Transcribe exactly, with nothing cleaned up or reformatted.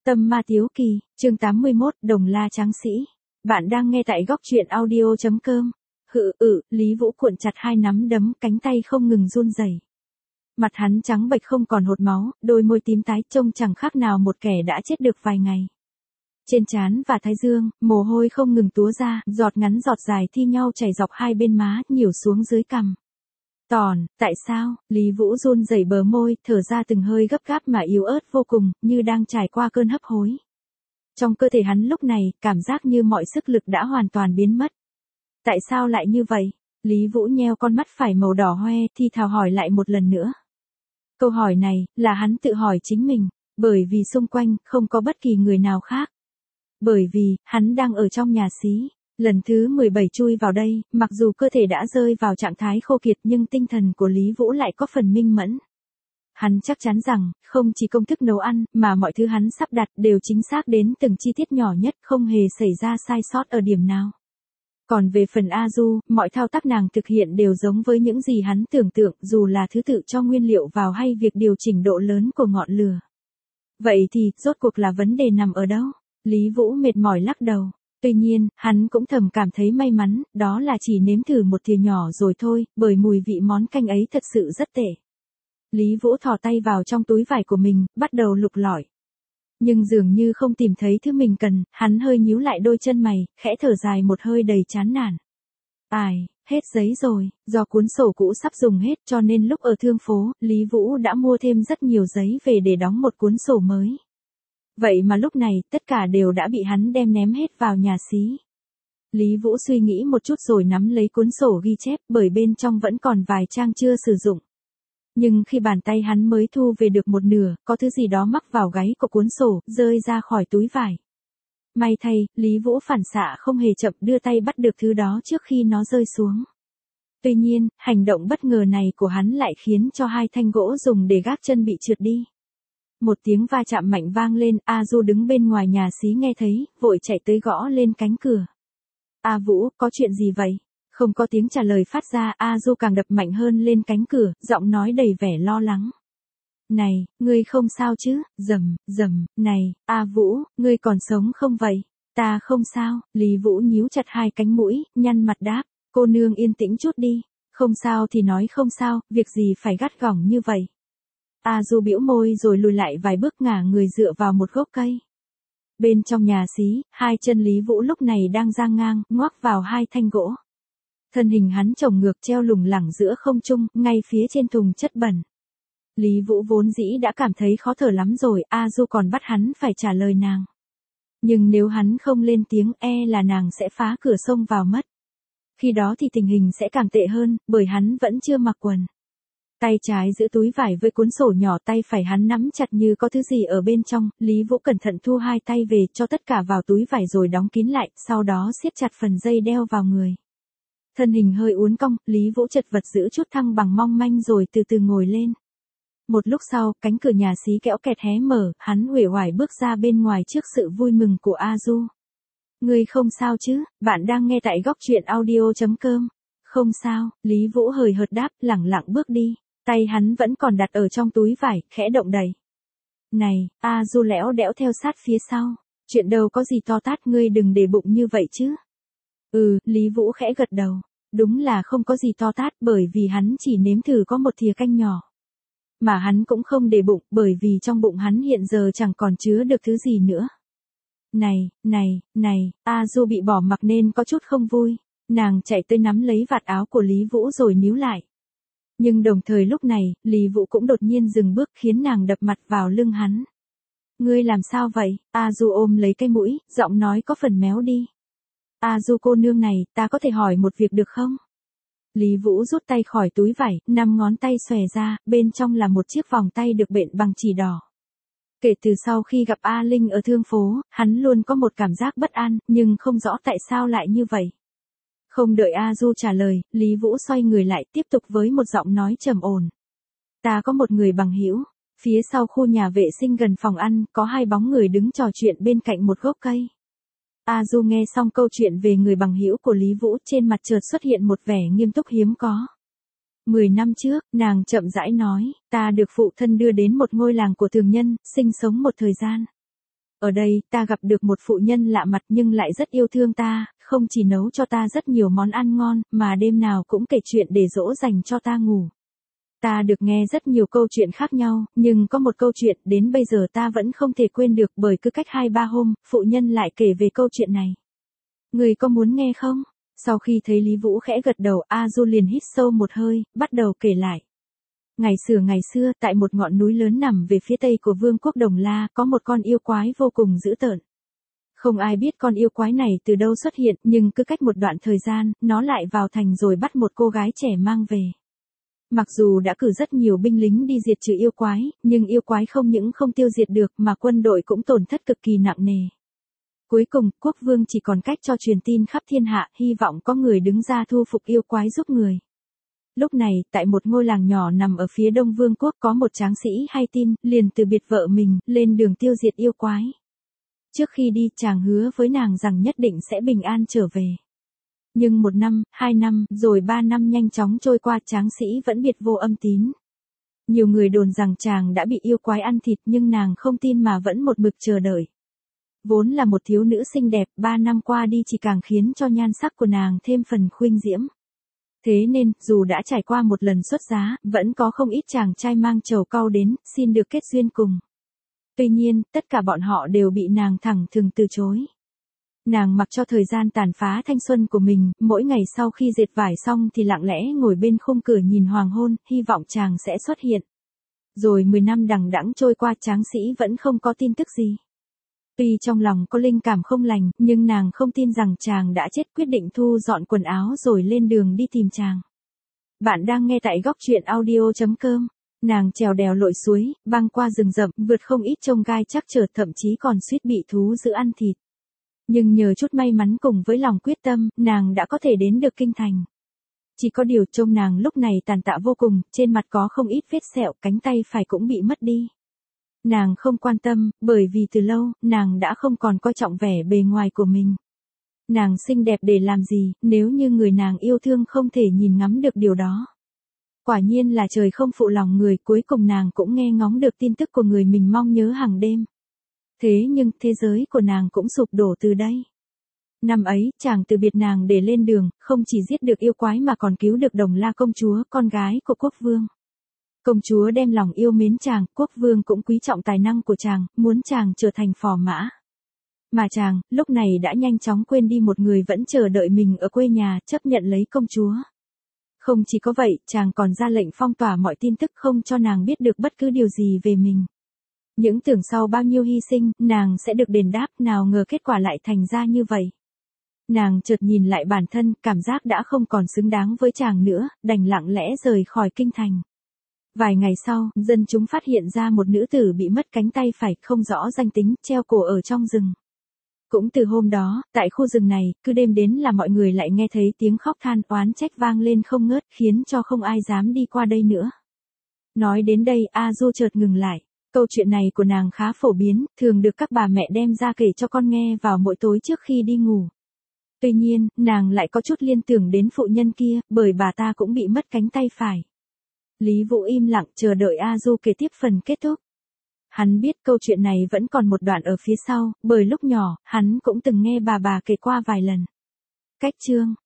Tâm ma tiếu kỳ, chương tám mươi mốt, Đồng La Tráng Sĩ. Bạn đang nghe tại góc truyện audio chấm com. Hự ự, Lý Vũ cuộn chặt hai nắm đấm, cánh tay không ngừng run rẩy. Mặt hắn trắng bệch không còn hột máu, đôi môi tím tái trông chẳng khác nào một kẻ đã chết được vài ngày. Trên trán và thái dương, mồ hôi không ngừng túa ra, giọt ngắn giọt dài thi nhau chảy dọc hai bên má, nhiểu xuống dưới cằm. Tòn, tại sao? Lý Vũ run rẩy bờ môi, thở ra từng hơi gấp gáp mà yếu ớt vô cùng, như đang trải qua cơn hấp hối. Trong cơ thể hắn lúc này, cảm giác như mọi sức lực đã hoàn toàn biến mất. Tại sao lại như vậy? Lý Vũ nheo con mắt phải màu đỏ hoe, thì thào hỏi lại một lần nữa. Câu hỏi này, là hắn tự hỏi chính mình, bởi vì xung quanh, không có bất kỳ người nào khác. Bởi vì, hắn đang ở trong nhà xí. Lần thứ mười bảy chui vào đây, mặc dù cơ thể đã rơi vào trạng thái khô kiệt nhưng tinh thần của Lý Vũ lại có phần minh mẫn. Hắn chắc chắn rằng, không chỉ công thức nấu ăn, mà mọi thứ hắn sắp đặt đều chính xác đến từng chi tiết nhỏ nhất, không hề xảy ra sai sót ở điểm nào. Còn về phần A Du, mọi thao tác nàng thực hiện đều giống với những gì hắn tưởng tượng, dù là thứ tự cho nguyên liệu vào hay việc điều chỉnh độ lớn của ngọn lửa. Vậy thì, rốt cuộc là vấn đề nằm ở đâu? Lý Vũ mệt mỏi lắc đầu. Tuy nhiên, hắn cũng thầm cảm thấy may mắn, đó là chỉ nếm thử một thìa nhỏ rồi thôi, bởi mùi vị món canh ấy thật sự rất tệ. Lý Vũ thò tay vào trong túi vải của mình, bắt đầu lục lọi. Nhưng dường như không tìm thấy thứ mình cần, hắn hơi nhíu lại đôi chân mày, khẽ thở dài một hơi đầy chán nản. Ai, hết giấy rồi, do cuốn sổ cũ sắp dùng hết cho nên lúc ở thương phố, Lý Vũ đã mua thêm rất nhiều giấy về để đóng một cuốn sổ mới. Vậy mà lúc này, tất cả đều đã bị hắn đem ném hết vào nhà xí. Lý Vũ suy nghĩ một chút rồi nắm lấy cuốn sổ ghi chép, bởi bên trong vẫn còn vài trang chưa sử dụng. Nhưng khi bàn tay hắn mới thu về được một nửa, có thứ gì đó mắc vào gáy của cuốn sổ, rơi ra khỏi túi vải. May thay, Lý Vũ phản xạ không hề chậm, đưa tay bắt được thứ đó trước khi nó rơi xuống. Tuy nhiên, hành động bất ngờ này của hắn lại khiến cho hai thanh gỗ dùng để gác chân bị trượt đi. Một tiếng va chạm mạnh vang lên, A Du đứng bên ngoài nhà xí nghe thấy, vội chạy tới gõ lên cánh cửa. A Vũ, có chuyện gì vậy? Không có tiếng trả lời phát ra, A Du càng đập mạnh hơn lên cánh cửa, giọng nói đầy vẻ lo lắng. Này, ngươi không sao chứ? Rầm, rầm, này, A Vũ, ngươi còn sống không vậy? Ta không sao. Lý Vũ nhíu chặt hai cánh mũi, nhăn mặt đáp, cô nương yên tĩnh chút đi. Không sao thì nói không sao, việc gì phải gắt gỏng như vậy? A Du bĩu môi rồi lùi lại vài bước, ngả người dựa vào một gốc cây. Bên trong nhà xí, hai chân Lý Vũ lúc này đang dang ngang, ngoắc vào hai thanh gỗ. Thân hình hắn chồng ngược treo lủng lẳng giữa không trung, ngay phía trên thùng chất bẩn. Lý Vũ vốn dĩ đã cảm thấy khó thở lắm rồi, A Du còn bắt hắn phải trả lời nàng. Nhưng nếu hắn không lên tiếng, e là nàng sẽ phá cửa xông vào mất. Khi đó thì tình hình sẽ càng tệ hơn, bởi hắn vẫn chưa mặc quần. Tay trái giữ túi vải với cuốn sổ nhỏ, tay phải hắn nắm chặt như có thứ gì ở bên trong. Lý Vũ cẩn thận thu hai tay về, cho tất cả vào túi vải rồi đóng kín lại, sau đó siết chặt phần dây đeo vào người. Thân hình hơi uốn cong, Lý Vũ chật vật giữ chút thăng bằng mong manh rồi từ từ ngồi lên. Một lúc sau, cánh cửa nhà xí kẽo kẹt hé mở, hắn uể oải bước ra bên ngoài trước sự vui mừng của A Du. Ngươi không sao chứ? Bạn đang nghe tại góc truyện audio chấm com. Không sao, Lý Vũ hời hợt đáp, lẳng lặng bước đi. Tay hắn vẫn còn đặt ở trong túi vải, khẽ động đẩy. Này, A Du lẽo đẽo theo sát phía sau. Chuyện đâu có gì to tát, ngươi đừng để bụng như vậy chứ. Ừ, Lý Vũ khẽ gật đầu. Đúng là không có gì to tát, bởi vì hắn chỉ nếm thử có một thìa canh nhỏ. Mà hắn cũng không để bụng, bởi vì trong bụng hắn hiện giờ chẳng còn chứa được thứ gì nữa. Này, này, này, A Du bị bỏ mặc nên có chút không vui. Nàng chạy tới nắm lấy vạt áo của Lý Vũ rồi níu lại. Nhưng đồng thời lúc này, Lý Vũ cũng đột nhiên dừng bước, khiến nàng đập mặt vào lưng hắn. Ngươi làm sao vậy? A Du ôm lấy cái mũi, giọng nói có phần méo đi. A Du cô nương này, ta có thể hỏi một việc được không? Lý Vũ rút tay khỏi túi vải, năm ngón tay xòe ra, bên trong là một chiếc vòng tay được bện bằng chỉ đỏ. Kể từ sau khi gặp A Linh ở thương phố, hắn luôn có một cảm giác bất an, nhưng không rõ tại sao lại như vậy. Không đợi A Du trả lời, Lý Vũ xoay người lại, tiếp tục với một giọng nói trầm ổn. Ta có một người bằng hữu, phía sau khu nhà vệ sinh gần phòng ăn, có hai bóng người đứng trò chuyện bên cạnh một gốc cây. A Du nghe xong câu chuyện về người bằng hữu của Lý Vũ, trên mặt chợt xuất hiện một vẻ nghiêm túc hiếm có. Mười năm trước, nàng chậm rãi nói, ta được phụ thân đưa đến một ngôi làng của thường nhân, sinh sống một thời gian. Ở đây, ta gặp được một phụ nhân lạ mặt nhưng lại rất yêu thương ta, không chỉ nấu cho ta rất nhiều món ăn ngon, mà đêm nào cũng kể chuyện để dỗ dành cho ta ngủ. Ta được nghe rất nhiều câu chuyện khác nhau, nhưng có một câu chuyện đến bây giờ ta vẫn không thể quên được bởi cứ cách hai ba hôm, phụ nhân lại kể về câu chuyện này. Người có muốn nghe không? Sau khi thấy Lý Vũ khẽ gật đầu, A Du liền hít sâu một hơi, bắt đầu kể lại. Ngày xưa ngày xưa, tại một ngọn núi lớn nằm về phía tây của vương quốc Đồng La, có một con yêu quái vô cùng dữ tợn. Không ai biết con yêu quái này từ đâu xuất hiện, nhưng cứ cách một đoạn thời gian, nó lại vào thành rồi bắt một cô gái trẻ mang về. Mặc dù đã cử rất nhiều binh lính đi diệt trừ yêu quái, nhưng yêu quái không những không tiêu diệt được mà quân đội cũng tổn thất cực kỳ nặng nề. Cuối cùng, quốc vương chỉ còn cách cho truyền tin khắp thiên hạ, hy vọng có người đứng ra thu phục yêu quái giúp người. Lúc này, tại một ngôi làng nhỏ nằm ở phía đông vương quốc có một tráng sĩ hay tin, liền từ biệt vợ mình, lên đường tiêu diệt yêu quái. Trước khi đi, chàng hứa với nàng rằng nhất định sẽ bình an trở về. Nhưng một năm, hai năm, rồi ba năm nhanh chóng trôi qua, tráng sĩ vẫn biệt vô âm tín. Nhiều người đồn rằng chàng đã bị yêu quái ăn thịt nhưng nàng không tin mà vẫn một mực chờ đợi. Vốn là một thiếu nữ xinh đẹp, ba năm qua đi chỉ càng khiến cho nhan sắc của nàng thêm phần khuynh diễm. Thế nên, dù đã trải qua một lần xuất giá, vẫn có không ít chàng trai mang trầu cau đến, xin được kết duyên cùng. Tuy nhiên, tất cả bọn họ đều bị nàng thẳng thừng từ chối. Nàng mặc cho thời gian tàn phá thanh xuân của mình, mỗi ngày sau khi dệt vải xong thì lặng lẽ ngồi bên khung cửa nhìn hoàng hôn, hy vọng chàng sẽ xuất hiện. Rồi mười năm đằng đẵng trôi qua, tráng sĩ vẫn không có tin tức gì. Tuy trong lòng có linh cảm không lành, nhưng nàng không tin rằng chàng đã chết, quyết định thu dọn quần áo rồi lên đường đi tìm chàng. Bạn đang nghe tại góc truyện audio chấm com. Nàng trèo đèo lội suối, băng qua rừng rậm, vượt không ít chông gai chắc trở, thậm chí còn suýt bị thú dữ ăn thịt. Nhưng nhờ chút may mắn cùng với lòng quyết tâm, nàng đã có thể đến được kinh thành. Chỉ có điều trông nàng lúc này tàn tạ vô cùng, trên mặt có không ít vết sẹo, cánh tay phải cũng bị mất đi. Nàng không quan tâm, bởi vì từ lâu, nàng đã không còn coi trọng vẻ bề ngoài của mình. Nàng xinh đẹp để làm gì, nếu như người nàng yêu thương không thể nhìn ngắm được điều đó. Quả nhiên là trời không phụ lòng người, cuối cùng nàng cũng nghe ngóng được tin tức của người mình mong nhớ hàng đêm. Thế nhưng, thế giới của nàng cũng sụp đổ từ đây. Năm ấy, chàng từ biệt nàng để lên đường, không chỉ giết được yêu quái mà còn cứu được Đồng La công chúa, con gái của quốc vương. Công chúa đem lòng yêu mến chàng, quốc vương cũng quý trọng tài năng của chàng, muốn chàng trở thành phò mã. Mà chàng, lúc này đã nhanh chóng quên đi một người vẫn chờ đợi mình ở quê nhà, chấp nhận lấy công chúa. Không chỉ có vậy, chàng còn ra lệnh phong tỏa mọi tin tức, không cho nàng biết được bất cứ điều gì về mình. Những tưởng sau bao nhiêu hy sinh, nàng sẽ được đền đáp, nào ngờ kết quả lại thành ra như vậy. Nàng chợt nhìn lại bản thân, cảm giác đã không còn xứng đáng với chàng nữa, đành lặng lẽ rời khỏi kinh thành. Vài ngày sau, dân chúng phát hiện ra một nữ tử bị mất cánh tay phải, không rõ danh tính, treo cổ ở trong rừng. Cũng từ hôm đó, tại khu rừng này, cứ đêm đến là mọi người lại nghe thấy tiếng khóc than oán trách vang lên không ngớt, khiến cho không ai dám đi qua đây nữa. Nói đến đây, A Du chợt ngừng lại. Câu chuyện này của nàng khá phổ biến, thường được các bà mẹ đem ra kể cho con nghe vào mỗi tối trước khi đi ngủ. Tuy nhiên, nàng lại có chút liên tưởng đến phụ nhân kia, bởi bà ta cũng bị mất cánh tay phải. Lý Vũ im lặng chờ đợi A Du kể tiếp phần kết thúc. Hắn biết câu chuyện này vẫn còn một đoạn ở phía sau, bởi lúc nhỏ, hắn cũng từng nghe bà bà kể qua vài lần. Cách chương